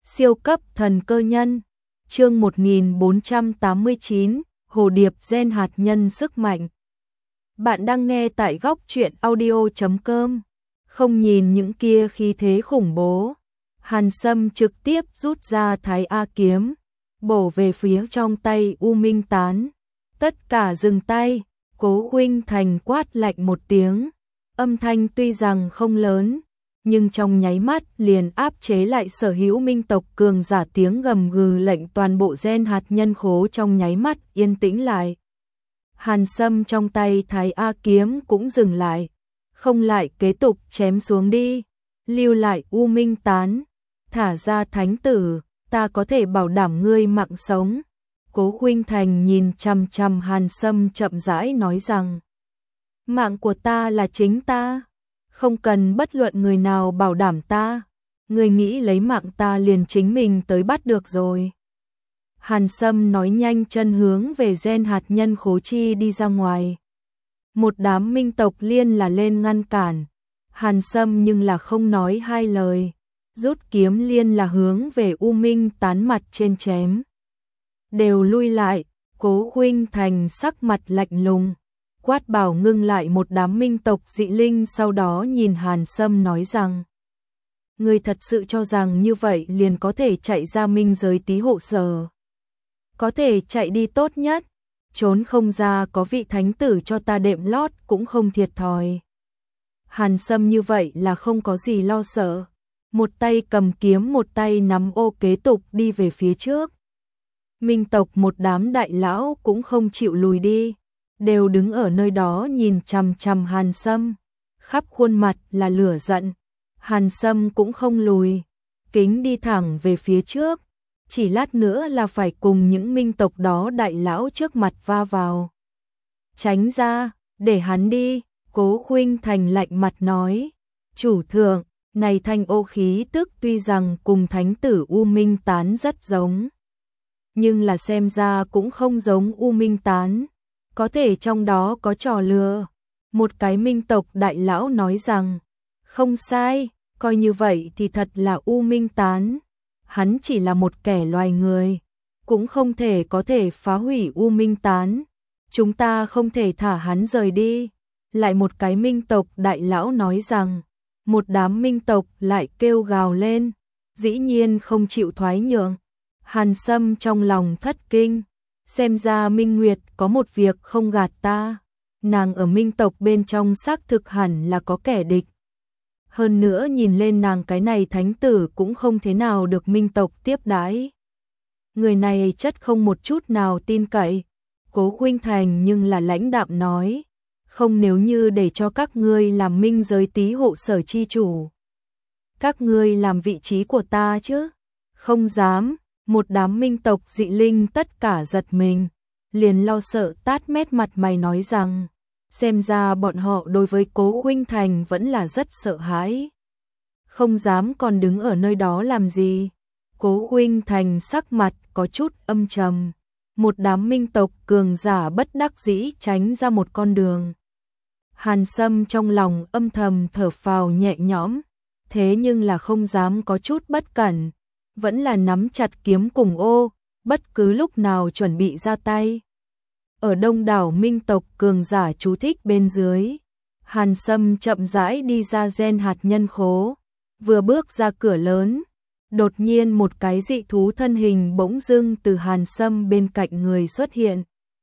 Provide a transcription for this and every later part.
Siêu cấp thần cơ nhân. Chương 1489, Hồ điệp gen hạt nhân sức mạnh. Bạn đang nghe tại góc truyện audio.com. Không nhìn những kia khí thế khủng bố, Hàn Sâm trực tiếp rút ra Thái A kiếm, bổ về phía trong tay U Minh Tán. Tất cả dừng tay, Cố Khuynh Thành quát lạnh một tiếng, âm thanh tuy rằng không lớn, nhưng trong nháy mắt liền áp chế lại sở hữu minh tộc cường giả tiếng gầm gừ, lệnh toàn bộ gen hạt nhân khố trong nháy mắt yên tĩnh lại. Hàn Sâm trong tay Thái A kiếm cũng dừng lại, không lại kế tục chém xuống đi, lưu lại U Minh Tán, thả ra thánh tử, ta có thể bảo đảm ngươi mạng sống. Cố Khuynh Thành nhìn chằm chằm Hàn Sâm chậm rãi nói rằng, mạng của ta là chính ta, không cần bất luận người nào bảo đảm ta, ngươi nghĩ lấy mạng ta liền chính mình tới bắt được rồi. Hàn Sâm nói nhanh chân hướng về gen hạt nhân khố chi đi ra ngoài. Một đám minh tộc liên là lên ngăn cản, Hàn Sâm nhưng là không nói hai lời, rút kiếm liên là hướng về U Minh Tán mặt trên chém. Đều lui lại, Cố Khuynh Thành sắc mặt lạnh lùng, quát bảo ngưng lại một đám minh tộc dị linh, sau đó nhìn Hàn Sâm nói rằng, ngươi thật sự cho rằng như vậy liền có thể chạy ra minh giới tí hộ sở? Có thể chạy đi tốt nhất, trốn không ra có vị thánh tử cho ta đệm lót cũng không thiệt thòi. Hàn Sâm như vậy là không có gì lo sợ, một tay cầm kiếm một tay nắm ô kế tục đi về phía trước. Minh tộc một đám đại lão cũng không chịu lùi đi, đều đứng ở nơi đó nhìn chằm chằm Hàn Sâm, khắp khuôn mặt là lửa giận. Hàn Sâm cũng không lùi, kính đi thẳng về phía trước, chỉ lát nữa là phải cùng những minh tộc đó đại lão trước mặt va vào. Tránh ra, để hắn đi, Cố Khuynh Thành lạnh mặt nói, chủ thượng, này thanh ô khí tức tuy rằng cùng thánh tử U Minh Tán rất giống, nhưng là xem ra cũng không giống U Minh Tán, có thể trong đó có trò lừa. Một cái minh tộc đại lão nói rằng, không sai, coi như vậy thì thật là U Minh Tán, hắn chỉ là một kẻ loài người, cũng không thể có thể phá hủy U Minh Tán, chúng ta không thể thả hắn rời đi. Lại một cái minh tộc đại lão nói rằng, một đám minh tộc lại kêu gào lên, dĩ nhiên không chịu thoái nhượng. Hàn Sâm trong lòng thất kinh, xem ra Minh Nguyệt có một việc không gạt ta, nàng ở minh tộc bên trong xác thực hẳn là có kẻ địch. Hơn nữa nhìn lên nàng cái này thánh tử cũng không thế nào được minh tộc tiếp đãi. Người này chất không một chút nào tin cậy. Cố Khuynh Thành nhưng là lãnh đạm nói, không, nếu như để cho các ngươi làm minh giới tí hộ sở chi chủ, các ngươi làm vị trí của ta chứ? Không dám. Một đám minh tộc dị linh tất cả giật mình, liền lo sợ tát mét mặt mày nói rằng, xem ra bọn họ đối với Cố Khuynh Thành vẫn là rất sợ hãi. Không dám còn đứng ở nơi đó làm gì? Cố Khuynh Thành sắc mặt có chút âm trầm, một đám minh tộc cường giả bất đắc dĩ tránh ra một con đường. Hàn Sâm trong lòng âm thầm thở phào nhẹ nhõm, thế nhưng là không dám có chút bất cẩn, vẫn là nắm chặt kiếm cùng ô, bất cứ lúc nào chuẩn bị ra tay. Ở đông đảo minh tộc cường giả chú thích bên dưới, Hàn Sâm chậm rãi đi ra gen hạt nhân khố, vừa bước ra cửa lớn, đột nhiên một cái dị thú thân hình bỗng dưng từ Hàn Sâm bên cạnh người xuất hiện.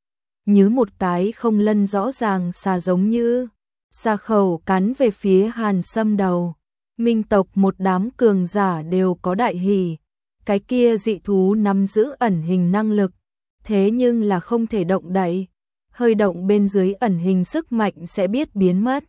Như một cái không lân rõ ràng xà, giống như xà khẩu cắn về phía Hàn Sâm đầu. Minh tộc một đám cường giả đều có đại hỉ, cái kia dị thú nắm giữ ẩn hình năng lực, thế nhưng là không thể động đậy, hơi động bên dưới ẩn hình sức mạnh sẽ biết biến mất.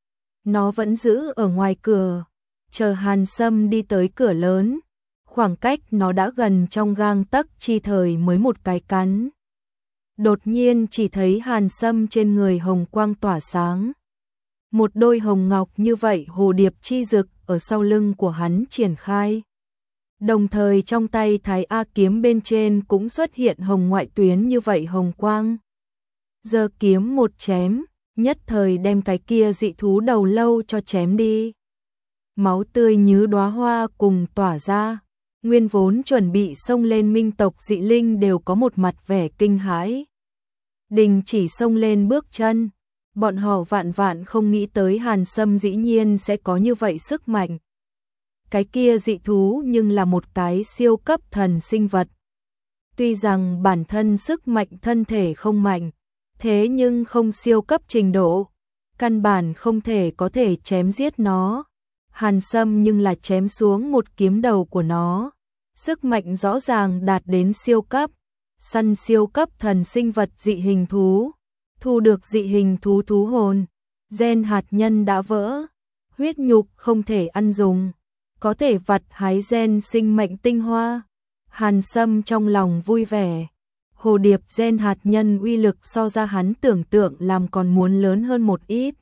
Nó vẫn giữ ở ngoài cửa, chờ Hàn Sâm đi tới cửa lớn, khoảng cách nó đã gần trong gang tấc chi thời mới một cái cắn. Đột nhiên chỉ thấy Hàn Sâm trên người hồng quang tỏa sáng, một đôi hồng ngọc như vậy hồ điệp chi rực ở sau lưng của hắn triển khai. Đồng thời trong tay Thái A kiếm bên trên cũng xuất hiện hồng ngoại tuyến như vậy hồng quang. Giơ kiếm một chém, nhất thời đem cái kia dị thú đầu lâu cho chém đi. Máu tươi như đóa hoa cùng tỏa ra, Nguyên vốn chuẩn bị xông lên minh tộc dị linh đều có một mặt vẻ kinh hãi. Đình chỉ xông lên bước chân, bọn họ vạn vạn không nghĩ tới Hàn Sâm dĩ nhiên sẽ có như vậy sức mạnh. Cái kia dị thú nhưng là một cái siêu cấp thần sinh vật. Tuy rằng bản thân sức mạnh thân thể không mạnh, thế nhưng không siêu cấp trình độ, căn bản không thể có thể chém giết nó. Hàn Sâm nhưng là chém xuống một kiếm đầu của nó. Sức mạnh rõ ràng đạt đến siêu cấp, săn siêu cấp thần sinh vật dị hình thú, thu được dị hình thú thú hồn, gen hạt nhân đã vỡ, huyết nhục không thể ăn dùng, có thể vặt hái gen sinh mệnh tinh hoa. Hàn Sâm trong lòng vui vẻ, hồ điệp gen hạt nhân uy lực so ra hắn tưởng tượng làm còn muốn lớn hơn một ít.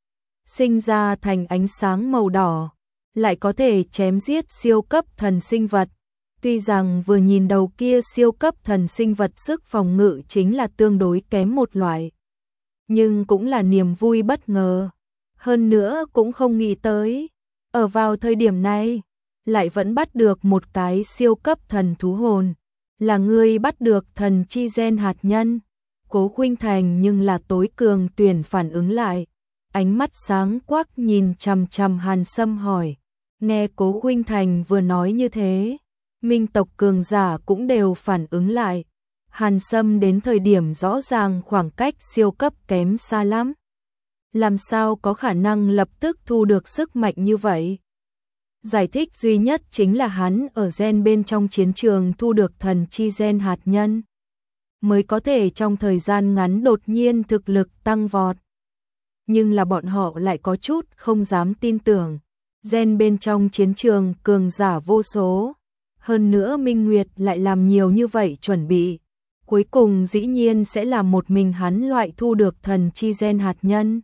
Sinh ra thành ánh sáng màu đỏ, lại có thể chém giết siêu cấp thần sinh vật. Tuy rằng vừa nhìn đầu kia siêu cấp thần sinh vật sức phòng ngự chính là tương đối kém một loại, nhưng cũng là niềm vui bất ngờ. Hơn nữa cũng không nghĩ tới, ở vào thời điểm này, lại vẫn bắt được một cái siêu cấp thần thú hồn. Là ngươi bắt được thần chi gen hạt nhân. Cố Khuynh Thành nhưng là tối cường tuyển phản ứng lại. Ánh mắt sáng quắc nhìn chằm chằm Hàn Sâm hỏi. Nghe Cố Khuynh Thành vừa nói như thế, minh tộc cường giả cũng đều phản ứng lại. Hàn Sâm đến thời điểm rõ ràng khoảng cách siêu cấp kém xa lắm. Làm sao có khả năng lập tức thu được sức mạnh như vậy? Giải thích duy nhất chính là hắn ở gen bên trong chiến trường thu được thần chi gen hạt nhân, mới có thể trong thời gian ngắn đột nhiên thực lực tăng vọt. Nhưng là bọn họ lại có chút không dám tin tưởng. Gen bên trong chiến trường cường giả vô số. Hơn nữa Minh Nguyệt lại làm nhiều như vậy chuẩn bị. Cuối cùng dĩ nhiên sẽ là một mình hắn loại thu được thần chi gen hạt nhân.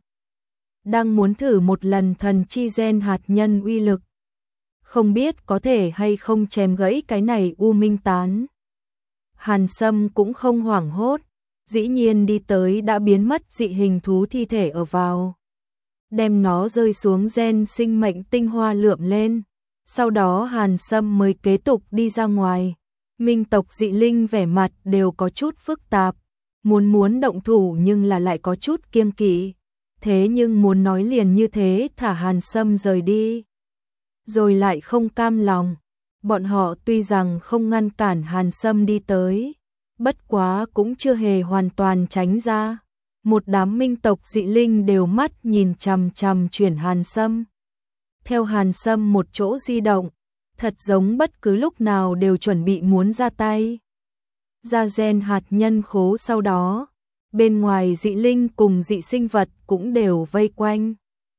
Đang muốn thử một lần thần chi gen hạt nhân uy lực. Không biết có thể hay không chém gãy cái này U Minh Tán. Hàn Sâm cũng không hoảng hốt, dĩ nhiên đi tới đã biến mất dị hình thú thi thể ở vào. Đem nó rơi xuống gen sinh mệnh tinh hoa lượm lên. Sau đó Hàn Sâm mới kế tục đi ra ngoài. Minh tộc dị linh vẻ mặt đều có chút phức tạp. Muốn động thủ nhưng là lại có chút kiêng kỵ. Thế nhưng muốn nói liền như thế thả Hàn Sâm rời đi. Rồi lại không cam lòng. Bọn họ tuy rằng không ngăn cản Hàn Sâm đi tới, bất quá cũng chưa hề hoàn toàn tránh ra. Một đám minh tộc dị linh đều mắt nhìn chằm chằm chuyển Hàn Sâm. Theo Hàn Sâm một chỗ di động, thật giống bất cứ lúc nào đều chuẩn bị muốn ra tay. Ra gen hạt nhân khố sau đó, bên ngoài dị linh cùng dị sinh vật cũng đều vây quanh.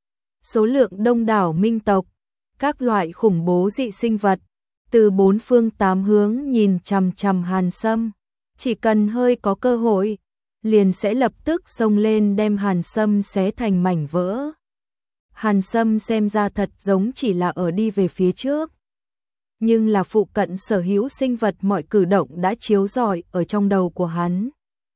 Số lượng đông đảo minh tộc, các loại khủng bố dị sinh vật, từ bốn phương tám hướng nhìn chằm chằm Hàn Sâm. Chỉ cần hơi có cơ hội, liền sẽ lập tức xông lên đem Hàn Sâm xé thành mảnh vỡ. Hàn Sâm xem ra thật giống chỉ là ở đi về phía trước. Nhưng là phụ cận sở hữu sinh vật mọi cử động đã chiếu rọi ở trong đầu của hắn.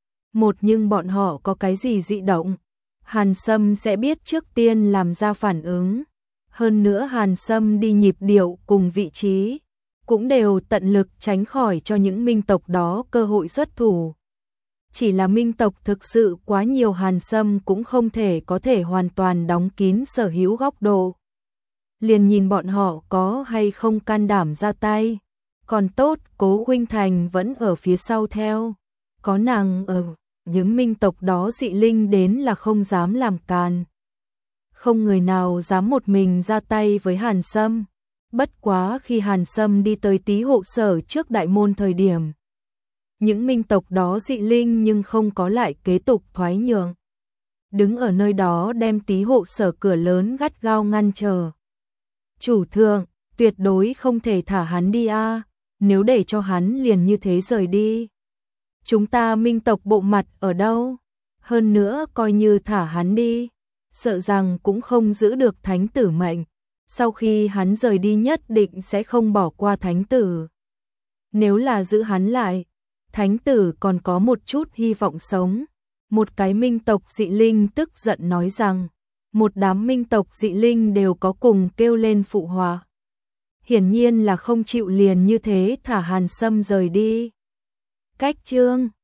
Nhưng bọn họ có cái gì dị động, Hàn Sâm sẽ biết trước tiên làm ra phản ứng. Hơn nữa Hàn Sâm đi nhịp điệu cùng vị trí, cũng đều tận lực tránh khỏi cho những minh tộc đó cơ hội xuất thủ. Chỉ là minh tộc thực sự quá nhiều, Hàn Sâm cũng không thể có thể hoàn toàn đóng kín sở hữu góc độ. Liền nhìn bọn họ có hay không can đảm ra tay. Còn tốt Cố Khuynh Thành vẫn ở phía sau theo. Có nàng ở, những minh tộc đó dị linh đến là không dám làm càn. Không người nào dám một mình ra tay với Hàn Sâm. Bất quá khi Hàn Sâm đi tới Tý Hộ Sở trước đại môn thời điểm, những minh tộc đó dị linh nhưng không có lại kế tục thoái nhượng. Đứng ở nơi đó đem Tý Hộ Sở cửa lớn gắt gao ngăn chờ. Chủ thượng, tuyệt đối không thể thả hắn đi a, nếu để cho hắn liền như thế rời đi. Chúng ta minh tộc bộ mặt ở đâu? Hơn nữa coi như thả hắn đi, sợ rằng cũng không giữ được thánh tử mệnh. Sau khi hắn rời đi nhất định sẽ không bỏ qua thánh tử. Nếu là giữ hắn lại, thánh tử còn có một chút hy vọng sống. Một cái minh tộc dị linh tức giận nói rằng, một đám minh tộc dị linh đều có cùng kêu lên phụ họa. hiển nhiên là không chịu liền như thế thả Hàn Sâm rời đi. Cách chương